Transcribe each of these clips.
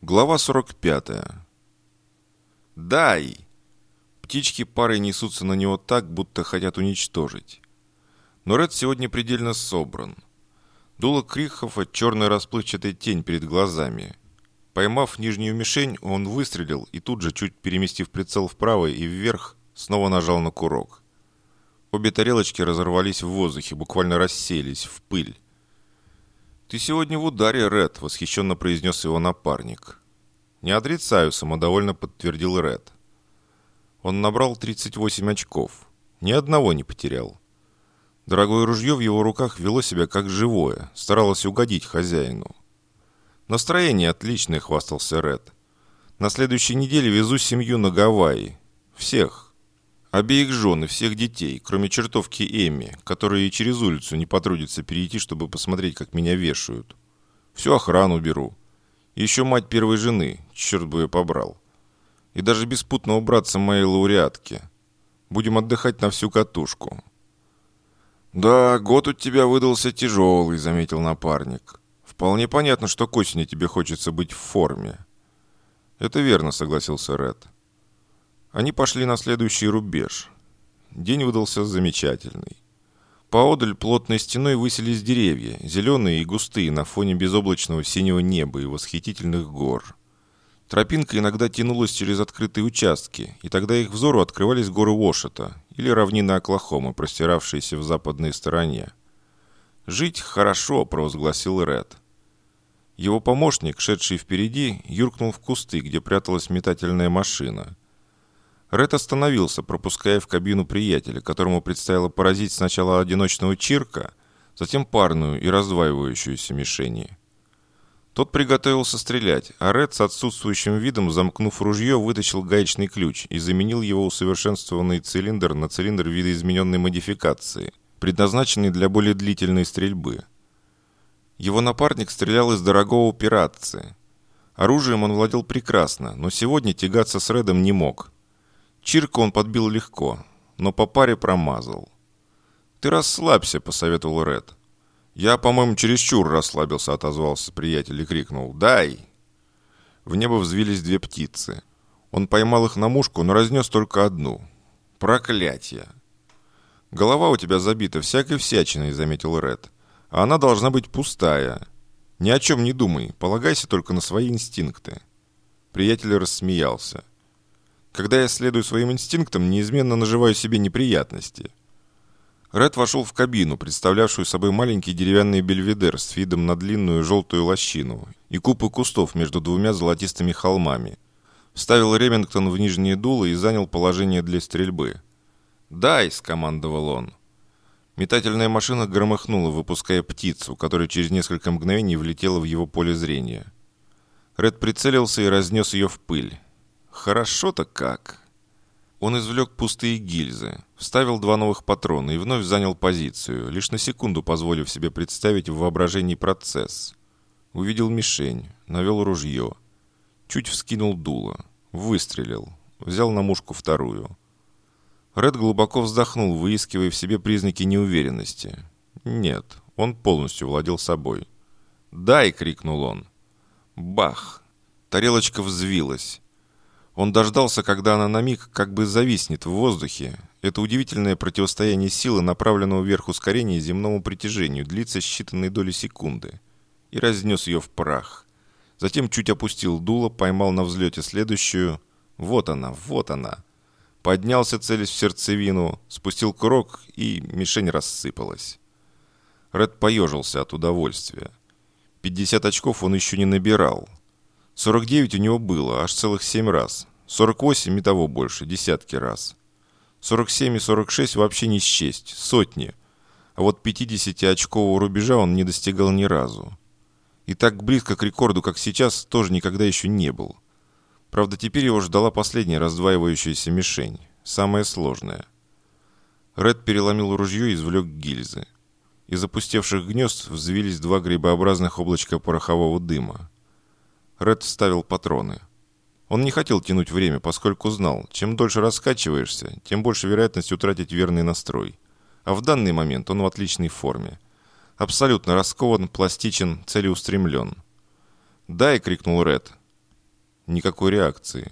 Глава 45. «Дай!» Птички парой несутся на него так, будто хотят уничтожить. Но Ред сегодня предельно собран. Дуло Крикхофа — черная расплывчатая тень перед глазами. Поймав нижнюю мишень, он выстрелил и тут же, чуть переместив прицел вправо и вверх, снова нажал на курок. Обе тарелочки разорвались в воздухе, буквально рассеялись в пыль. «Ты сегодня в ударе, Ред», — восхищенно произнес его напарник. «Не отрицаю», — самодовольно подтвердил Ред. Он набрал 38 очков. Ни одного не потерял. Дорогое ружье в его руках вело себя как живое, старалось угодить хозяину. «Настроение отличное», — хвастался Ред. «На следующей неделе везу семью на Гавайи. Всех. Обеих жен и всех детей, кроме чертовки Эмми, которая и через улицу не потрудится перейти, чтобы посмотреть, как меня вешают. Всю охрану беру. И еще мать первой жены, черт бы ее побрал. И даже беспутного братца моей лауреатки. Будем отдыхать на всю катушку». «Да, год у тебя выдался тяжелый», — заметил напарник. «Вполне понятно, что к осени тебе хочется быть в форме». «Это верно», — согласился Ред. Они пошли на следующий рубеж. День выдался замечательный. Поодаль плотной стеной высились деревья, зеленые и густые на фоне безоблачного синего неба и восхитительных гор. Тропинка иногда тянулась через открытые участки, и тогда их взору открывались горы Уошета или равнины Оклахомы, простиравшиеся в западной стороне. «Жить хорошо», — провозгласил Ред. Его помощник, шедший впереди, юркнул в кусты, где пряталась метательная машина. Ред остановился, пропуская в кабину приятеля, которому предстояло поразить сначала одиночного чирка, затем парную и раздваивающуюся мишени. Тот приготовился стрелять, а Ред с отсутствующим видом, замкнув ружье, вытащил гаечный ключ и заменил его усовершенствованный цилиндр на цилиндр видоизмененной модификации, предназначенный для более длительной стрельбы. Его напарник стрелял из дорогого пиратцы. Оружием он владел прекрасно, но сегодня тягаться с Редом не мог. Чирка он подбил легко, но по паре промазал. «Ты расслабься», — посоветовал Ред. «Я, по-моему, чересчур расслабился», — отозвался приятель и крикнул: «Дай!». В небо взвились две птицы. Он поймал их на мушку, но разнес только одну. «Проклятье!» «Голова у тебя забита всякой всячиной», — заметил Ред. «А она должна быть пустая. Ни о чем не думай, полагайся только на свои инстинкты». Приятель рассмеялся. «Когда я следую своим инстинктам, неизменно наживаю себе неприятности». Ред вошел в кабину, представлявшую собой маленький деревянный бельведер с видом на длинную желтую лощину и купы кустов между двумя золотистыми холмами. Вставил Ремингтон в нижнее дуло и занял положение для стрельбы. «Дай!» — скомандовал он. Метательная машина громыхнула, выпуская птицу, которая через несколько мгновений влетела в его поле зрения. Ред прицелился и разнес ее в пыль. «Хорошо-то как!» Он извлек пустые гильзы, вставил 2 новых патрона и вновь занял позицию, лишь на секунду позволив себе представить в воображении процесс. Увидел мишень, навел ружье, чуть вскинул дуло, выстрелил, взял на мушку вторую. Ред глубоко вздохнул, выискивая в себе признаки неуверенности. Нет, он полностью владел собой. «Дай!» — крикнул он. Бах! Тарелочка взвилась. Он дождался, когда она на миг как бы зависнет в воздухе. Это удивительное противостояние силы, направленного вверх ускорения земному притяжению, длится считанные доли секунды. И разнес ее в прах. Затем чуть опустил дуло, поймал на взлете следующую. Вот она, вот она. Поднялся, целясь в сердцевину, спустил курок, и мишень рассыпалась. Ред поежился от удовольствия. 50 очков он еще не набирал. 49 у него было, аж целых 7 раз. 48 и того больше, десятки раз. 47 и 46 вообще не счесть, сотни. А вот 50-очкового рубежа он не достигал ни разу. И так близко к рекорду, как сейчас, тоже никогда еще не был. Правда, теперь его ждала последняя раздваивающаяся мишень, самая сложная. Ред переломил ружье и извлек гильзы. Из опустевших гнезд взвились 2 грибообразных облачка порохового дыма. Ред вставил патроны. Он не хотел тянуть время, поскольку знал, чем дольше раскачиваешься, тем больше вероятность утратить верный настрой. А в данный момент он в отличной форме. Абсолютно раскован, пластичен, целеустремлен. «Дай!» — крикнул Ред. Никакой реакции.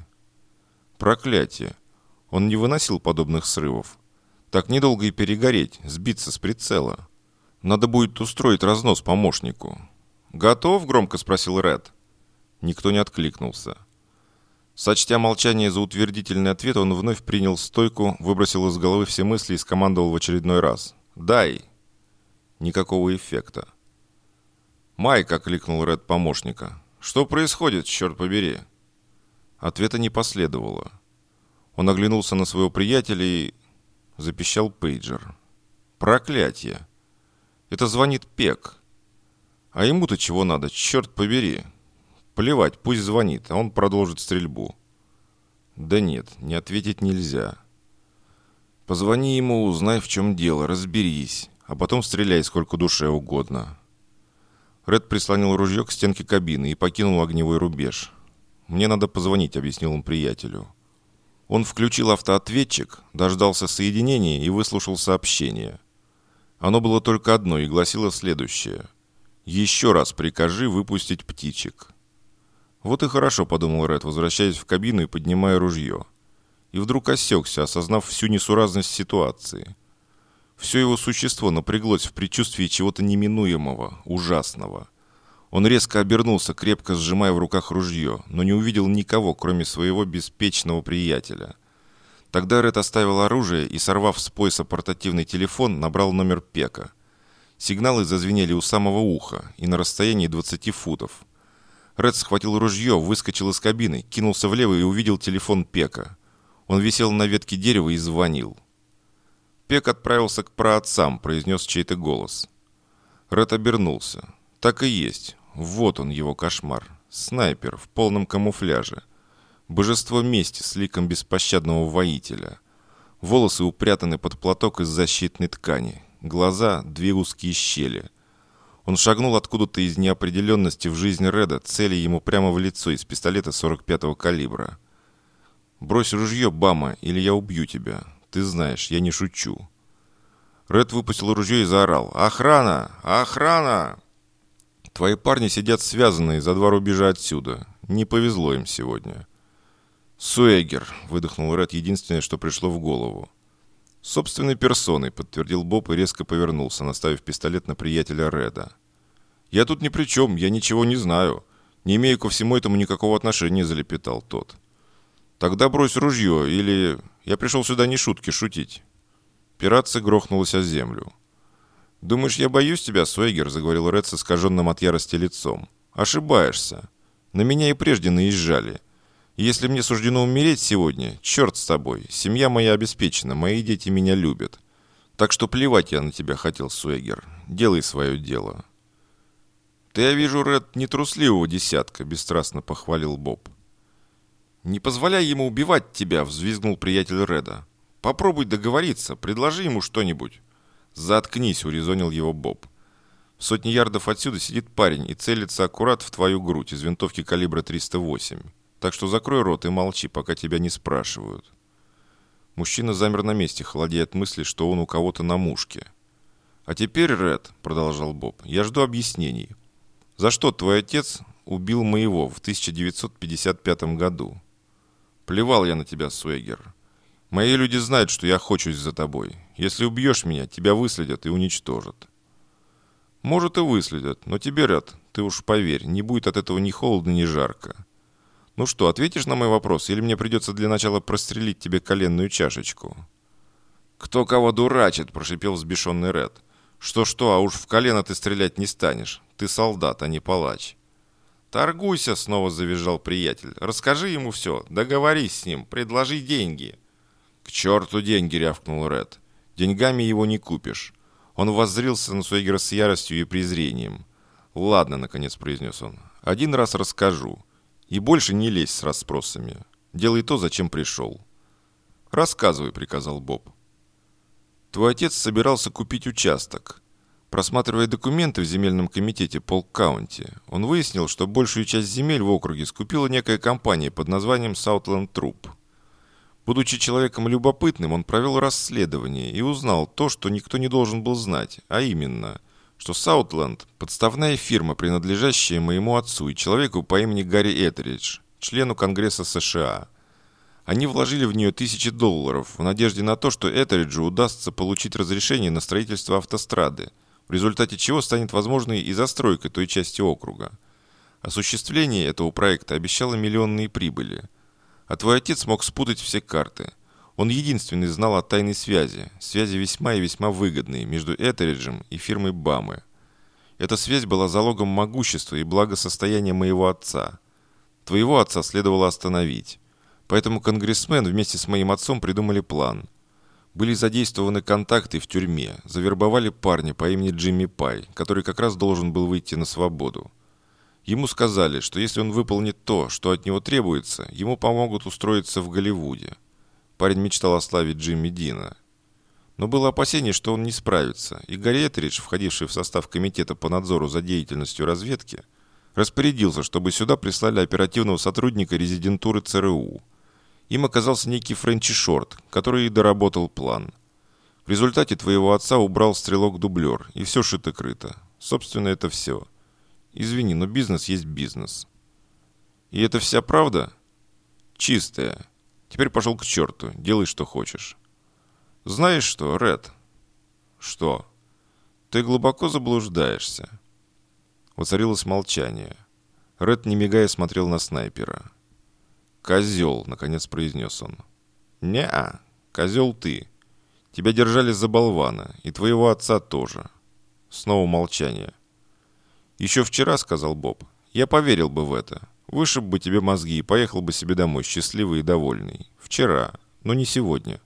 Проклятие. Он не выносил подобных срывов. Так недолго и перегореть, сбиться с прицела. Надо будет устроить разнос помощнику. «Готов?» – громко спросил Ред. Никто не откликнулся. Сочтя молчание за утвердительный ответ, он вновь принял стойку, выбросил из головы все мысли и скомандовал в очередной раз. «Дай!» Никакого эффекта. «Майк!» – окликнул Ред помощника. «Что происходит, черт побери?» Ответа не последовало. Он оглянулся на своего приятеля и... запищал пейджер. «Проклятие! Это звонит Пек. А ему-то чего надо, черт побери!» Плевать, пусть звонит, а он продолжит стрельбу. Да нет, не ответить нельзя. Позвони ему, узнай, в чем дело, разберись, а потом стреляй сколько душе угодно. Ред прислонил ружье к стенке кабины и покинул огневой рубеж. «Мне надо позвонить», — объяснил он приятелю. Он включил автоответчик, дождался соединения и выслушал сообщение. Оно было только одно и гласило следующее. «Еще раз прикажи выпустить птичек». «Вот и хорошо», — подумал Ред, возвращаясь в кабину и поднимая ружье. И вдруг осекся, осознав всю несуразность ситуации. Все его существо напряглось в предчувствии чего-то неминуемого, ужасного. Он резко обернулся, крепко сжимая в руках ружье, но не увидел никого, кроме своего беспечного приятеля. Тогда Ред оставил оружие и, сорвав с пояса портативный телефон, набрал номер Пека. Сигналы зазвенели у самого уха и на расстоянии 20 футов. Ред схватил ружье, выскочил из кабины, кинулся влево и увидел телефон Пека. Он висел на ветке дерева и звонил. «Пек отправился к праотцам», — произнес чей-то голос. Ред обернулся. Так и есть. Вот он, его кошмар. Снайпер в полном камуфляже. Божество мести с ликом беспощадного воителя. Волосы упрятаны под платок из защитной ткани. Глаза — две узкие щели. Он шагнул откуда-то из неопределенности в жизнь Реда, целя ему прямо в лицо из пистолета 45-го калибра. «Брось ружье, Бама, или я убью тебя. Ты знаешь, я не шучу». Ред выпустил ружье и заорал. «Охрана! Охрана!» «Твои парни сидят связанные за 2 рубежа отсюда. Не повезло им сегодня». «Суэгер», — выдохнул Ред единственное, что пришло в голову. «Собственной персоной», — подтвердил Боб и резко повернулся, наставив пистолет на приятеля Реда. «Я тут ни при чем, я ничего не знаю. Не имею ко всему этому никакого отношения», — залепетал тот. «Тогда брось ружье, или... Я пришел сюда не шутки шутить». Пиратца грохнулась о землю. «Думаешь, я боюсь тебя, Суэгер?» — заговорил Ред с искаженным от ярости лицом. «Ошибаешься. На меня и прежде наезжали. Если мне суждено умереть сегодня, черт с тобой, семья моя обеспечена, мои дети меня любят. Так что плевать я на тебя хотел, Суэгер. Делай свое дело». «Ты, я вижу, Ред, нетрусливого десятка», — бесстрастно похвалил Боб. «Не позволяй ему убивать тебя», — взвизгнул приятель Реда. «Попробуй договориться, предложи ему что-нибудь». «Заткнись», — урезонил его Боб. «В 100 ярдов отсюда сидит парень и целится аккурат в твою грудь из винтовки калибра 308. Так что закрой рот и молчи, пока тебя не спрашивают». Мужчина замер на месте, холодея от мысли, что он у кого-то на мушке. «А теперь, Ред», — продолжал Боб, — «я жду объяснений. За что твой отец убил моего в 1955 году?» «Плевал я на тебя, Суэгер. Мои люди знают, что я охочусь за тобой. Если убьешь меня, тебя выследят и уничтожат». «Может, и выследят, но тебе, Ред, ты уж поверь, не будет от этого ни холодно, ни жарко. Ну что, ответишь на мой вопрос, или мне придется для начала прострелить тебе коленную чашечку?» «Кто кого дурачит?» – прошипел взбешенный Ред. «Что-что, а уж в колено ты стрелять не станешь. Ты солдат, а не палач». «Торгуйся!» – снова завизжал приятель. «Расскажи ему все, договорись с ним, предложи деньги». «К черту деньги!» – рявкнул Ред. «Деньгами его не купишь». Он воззрился на Суэгера с яростью и презрением. «Ладно», – наконец произнес он, – «один раз расскажу. И больше не лезь с расспросами. Делай то, зачем пришел». «Рассказывай», – приказал Боб. «Твой отец собирался купить участок. Просматривая документы в земельном комитете Полк-Каунти, он выяснил, что большую часть земель в округе скупила некая компания под названием Southland Troop. Будучи человеком любопытным, он провел расследование и узнал то, что никто не должен был знать, а именно, что Southland – подставная фирма, принадлежащая моему отцу и человеку по имени Гарри Этеридж, члену Конгресса США. Они вложили в нее $1000 в надежде на то, что Этериджу удастся получить разрешение на строительство автострады, в результате чего станет возможной и застройка той части округа. Осуществление этого проекта обещало миллионные прибыли. А твой отец мог спутать все карты. Он единственный знал о тайной связи весьма и весьма выгодной между Этериджем и фирмой Бамы. Эта связь была залогом могущества и благосостояния моего отца. Твоего отца следовало остановить. Поэтому конгрессмен вместе с моим отцом придумали план. Были задействованы контакты в тюрьме, завербовали парня по имени Джимми Пай, который как раз должен был выйти на свободу. Ему сказали, что если он выполнит то, что от него требуется, ему помогут устроиться в Голливуде. Парень мечтал о славе Джимми Дина. Но было опасение, что он не справится, и Гарри Этеридж, входивший в состав комитета по надзору за деятельностью разведки, распорядился, чтобы сюда прислали оперативного сотрудника резидентуры ЦРУ. Им оказался некий Френчи Шорт, который и доработал план. В результате твоего отца убрал стрелок-дублер, и все шито-крыто. Собственно, это все. Извини, но бизнес есть бизнес. И это вся правда? Чистая. Теперь пошел к черту, делай, что хочешь. Знаешь что, Ред? Что? Ты глубоко заблуждаешься. Воцарилось молчание. Ред, не мигая, смотрел на снайпера. «Козел», — наконец произнес он. «Не-а, козел ты. Тебя держали за болвана, и твоего отца тоже». Снова молчание. «Еще вчера, — сказал Боб, — я поверил бы в это. Вышиб бы тебе мозги и поехал бы себе домой, счастливый и довольный. Вчера, но не сегодня».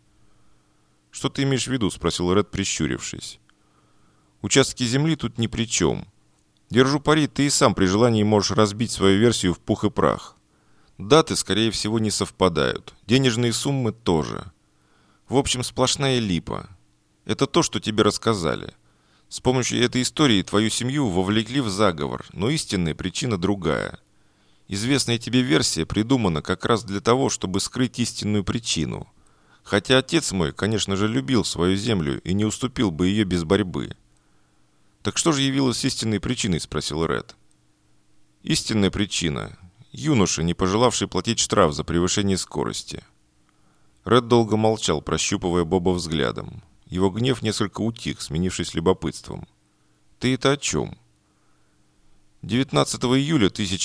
«Что ты имеешь в виду?» — спросил Ред, прищурившись. «Участки земли тут ни при чем. Держу пари, ты и сам при желании можешь разбить свою версию в пух и прах. Даты, скорее всего, не совпадают. Денежные суммы тоже. В общем, сплошная липа. Это то, что тебе рассказали. С помощью этой истории твою семью вовлекли в заговор, но истинная причина другая. Известная тебе версия придумана как раз для того, чтобы скрыть истинную причину. Хотя отец мой, конечно же, любил свою землю и не уступил бы ее без борьбы». «Так что же явилось истинной причиной?» – спросил Ред. «Истинная причина – юноша, не пожелавший платить штраф за превышение скорости». Ред долго молчал, прощупывая Боба взглядом. Его гнев несколько утих, сменившись любопытством. «Ты это о чем?» 19 июля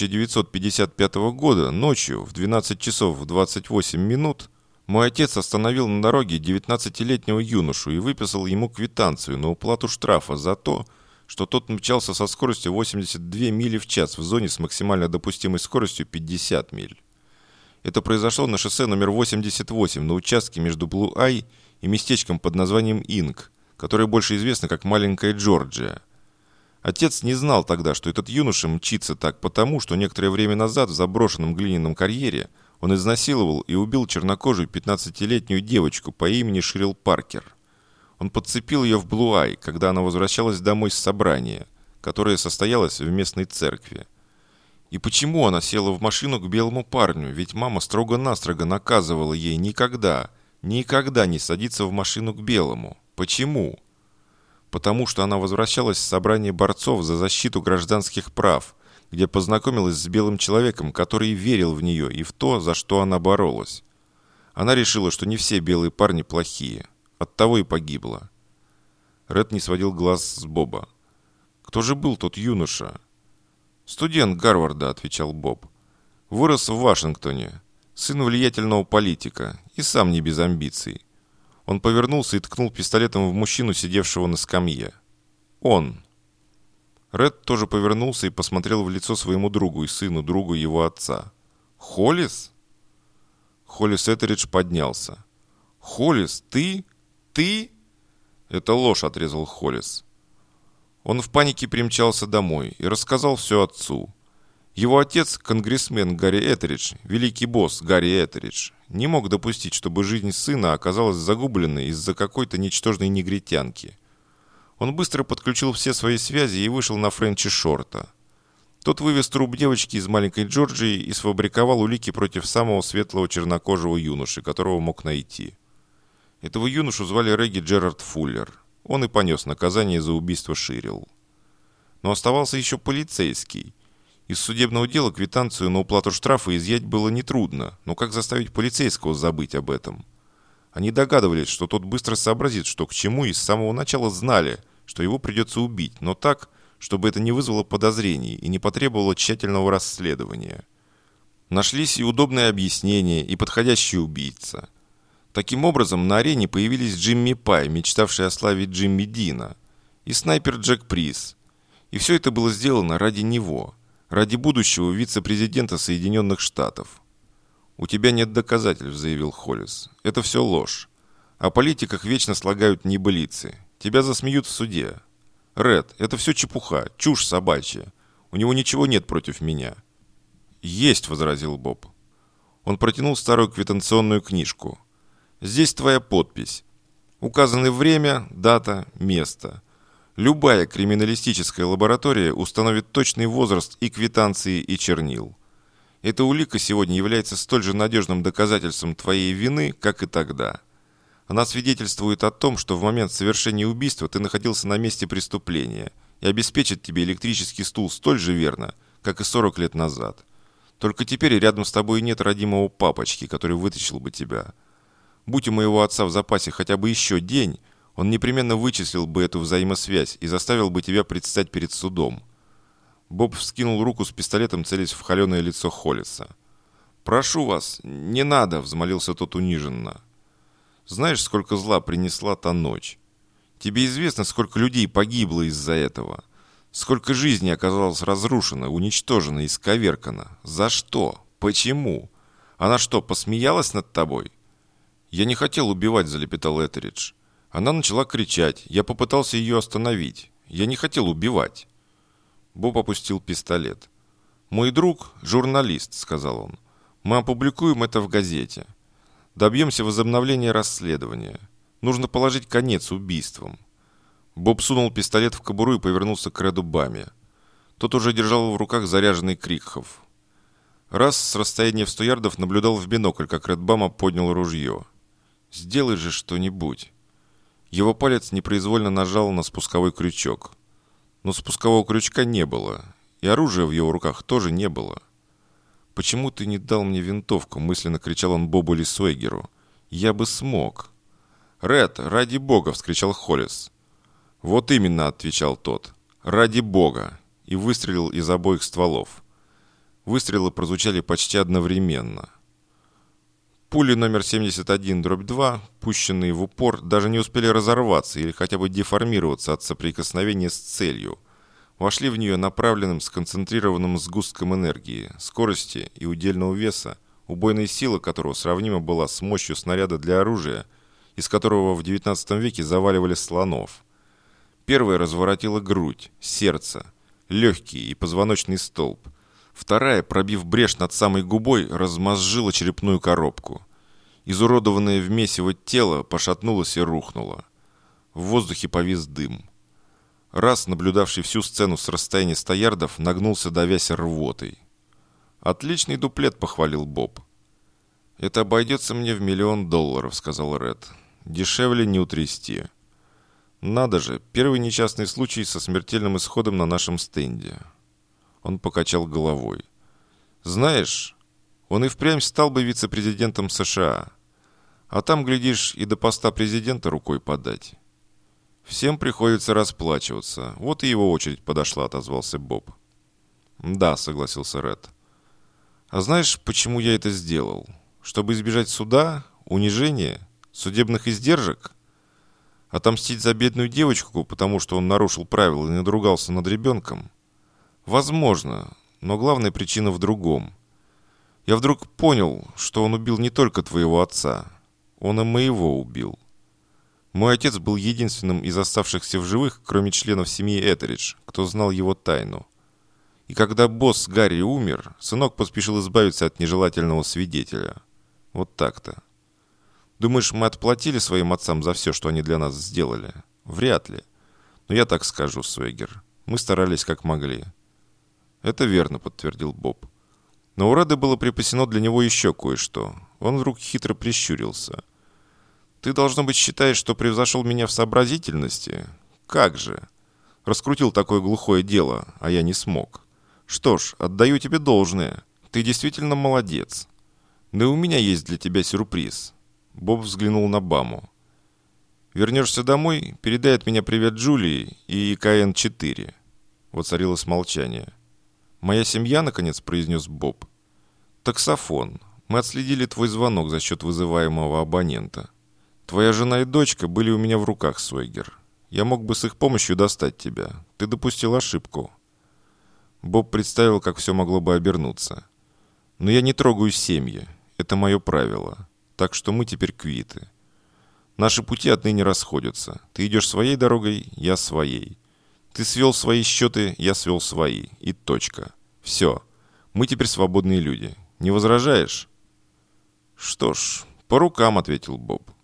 1955 года ночью в 12 часов 28 минут мой отец остановил на дороге 19-летнего юношу и выписал ему квитанцию на уплату штрафа за то, что тот мчался со скоростью 82 мили в час в зоне с максимально допустимой скоростью 50 миль. Это произошло на шоссе номер 88 на участке между Блу-Ай и местечком под названием Инк, которое больше известно как Маленькая Джорджия. Отец не знал тогда, что этот юноша мчится так потому, что некоторое время назад в заброшенном глиняном карьере он изнасиловал и убил чернокожую 15-летнюю девочку по имени Ширил Паркер. Он подцепил ее в Блу-Ай, когда она возвращалась домой с собрания, которое состоялось в местной церкви. И почему она села в машину к белому парню? Ведь мама строго-настрого наказывала ей никогда не садиться в машину к белому. Почему? Потому что она возвращалась с собрания борцов за защиту гражданских прав, где познакомилась с белым человеком, который верил в нее и в то, за что она боролась. Она решила, что не все белые парни плохие. Оттого и погибла. Ред не сводил глаз с Боба. «Кто же был тот юноша?» «Студент Гарварда», — отвечал Боб. «Вырос в Вашингтоне. Сын влиятельного политика. И сам не без амбиций». Он повернулся и ткнул пистолетом в мужчину, сидевшего на скамье. «Он». Ред тоже повернулся и посмотрел в лицо своему другу и сыну, другу его отца. «Холлис?» Холлис Этеридж поднялся. «Холлис, ты? Ты?» «Это ложь», — отрезал Холлис. Он в панике примчался домой и рассказал все отцу. Его отец, конгрессмен Гарри Этеридж, великий босс Гарри Этеридж, не мог допустить, чтобы жизнь сына оказалась загубленной из-за какой-то ничтожной негритянки. Он быстро подключил все свои связи и вышел на Френчи Шорта. Тот вывез труп девочки из Маленькой Джорджии и сфабриковал улики против самого светлого чернокожего юноши, которого мог найти. Этого юношу звали Регги Джерард Фуллер. Он и понес наказание за убийство Ширил. Но оставался еще полицейский. Из судебного дела квитанцию на уплату штрафа изъять было нетрудно, но как заставить полицейского забыть об этом? Они догадывались, что тот быстро сообразит, что к чему, и с самого начала знали, что его придется убить, но так, чтобы это не вызвало подозрений и не потребовало тщательного расследования. Нашлись и удобные объяснения, и подходящий убийца. Таким образом, на арене появились Джимми Пай, мечтавший о славе Джимми Дина, и снайпер Джек Прис. И все это было сделано ради него, ради будущего вице-президента Соединенных Штатов. «У тебя нет доказательств», — заявил Холлис. «Это все ложь. О политиках вечно слагают небылицы. Тебя засмеют в суде. Ред, это все чепуха, чушь собачья. У него ничего нет против меня». «Есть», — возразил Боб. Он протянул старую квитанционную книжку. «Здесь твоя подпись. Указаны время, дата, место. Любая криминалистическая лаборатория установит точный возраст и квитанции, и чернил. Эта улика сегодня является столь же надежным доказательством твоей вины, как и тогда. Она свидетельствует о том, что в момент совершения убийства ты находился на месте преступления и обеспечит тебе электрический стул столь же верно, как и 40 лет назад. Только теперь рядом с тобой нет родимого папочки, который вытащил бы тебя. Будь у моего отца в запасе хотя бы еще день, он непременно вычислил бы эту взаимосвязь и заставил бы тебя предстать перед судом». Боб вскинул руку с пистолетом, целясь в холеное лицо Холлиса. «Прошу вас, не надо!» – взмолился тот униженно. «Знаешь, сколько зла принесла та ночь? Тебе известно, сколько людей погибло из-за этого? Сколько жизней оказалось разрушено, уничтожено, исковеркано? За что? Почему? Она что, посмеялась над тобой?» «Я не хотел убивать», – залепетал Этеридж. Она начала кричать. Я попытался ее остановить. Я не хотел убивать. Боб опустил пистолет. «Мой друг – журналист», – сказал он. «Мы опубликуем это в газете. Добьемся возобновления расследования. Нужно положить конец убийствам». Боб сунул пистолет в кобуру и повернулся к Реду Баме. Тот уже держал в руках заряженный Крикхоф. Раз с расстояния в 100 ярдов наблюдал в бинокль, как Ред Бама поднял ружье. «Сделай же что-нибудь». Его палец непроизвольно нажал на спусковой крючок. Но спускового крючка не было, и оружия в его руках тоже не было. «Почему ты не дал мне винтовку?» – мысленно кричал он Бобу Лисуэгеру. «Я бы смог». «Ред, ради бога!» – вскричал Холлис. «Вот именно!» – отвечал тот. «Ради бога!» И выстрелил из обоих стволов. Выстрелы прозвучали почти одновременно. Пули номер 71/2, пущенные в упор, даже не успели разорваться или хотя бы деформироваться от соприкосновения с целью. Вошли в нее направленным сконцентрированным сгустком энергии, скорости и удельного веса, убойная сила которого сравнима была с мощью снаряда для оружия, из которого в XIX веке заваливали слонов. Первая разворотила грудь, сердце, легкие и позвоночный столб. Вторая, пробив брешь над самой губой, размозжила черепную коробку. Изуродованное в месиво тело пошатнулось и рухнуло. В воздухе повис дым. Раз, наблюдавший всю сцену с расстояния 100 ярдов, нагнулся, давясь рвотой. «Отличный дуплет», — похвалил Боб. «Это обойдется мне в $1 миллион», — сказал Ред. «Дешевле не утрясти». «Надо же, первый несчастный случай со смертельным исходом на нашем стенде». Он покачал головой. «Знаешь, он и впрямь стал бы вице-президентом США. А там, глядишь, и до поста президента рукой подать». «Всем приходится расплачиваться. Вот и его очередь подошла», — отозвался Боб. «Да», — согласился Ред. «А знаешь, почему я это сделал? Чтобы избежать суда, унижения, судебных издержек? Отомстить за бедную девочку, потому что он нарушил правила и надругался над ребенком? Возможно, но главная причина в другом. Я вдруг понял, что он убил не только твоего отца. Он и моего убил. Мой отец был единственным из оставшихся в живых, кроме членов семьи Этеридж, кто знал его тайну. И когда босс Гарри умер, сынок поспешил избавиться от нежелательного свидетеля. Вот так-то. Думаешь, мы отплатили своим отцам за все, что они для нас сделали? Вряд ли. Но я так скажу, Суэгер. Мы старались как могли. «Это верно», — подтвердил Боб. Но у Реда было припасено для него еще кое-что. Он вдруг хитро прищурился. «Ты, должно быть, считаешь, что превзошел меня в сообразительности? Как же? Раскрутил такое глухое дело, а я не смог. Что ж, отдаю тебе должное. Ты действительно молодец. Да и у меня есть для тебя сюрприз. Боб взглянул на Баму. Вернешься домой, передай от меня привет Джулии и КН-4. Воцарилось молчание. «Моя семья», — наконец произнес Боб. «Таксофон. Мы отследили твой звонок за счет вызываемого абонента. Твоя жена и дочка были у меня в руках, Сойгер. Я мог бы с их помощью достать тебя. Ты допустил ошибку». Боб представил, как все могло бы обернуться. «Но я не трогаю семьи. Это мое правило. Так что мы теперь квиты. Наши пути отныне расходятся. Ты идешь своей дорогой, я своей. Ты свел свои счеты, я свел свои. И точка. Все. Мы теперь свободные люди. Не возражаешь?» «Что ж, по рукам», — ответил Боб.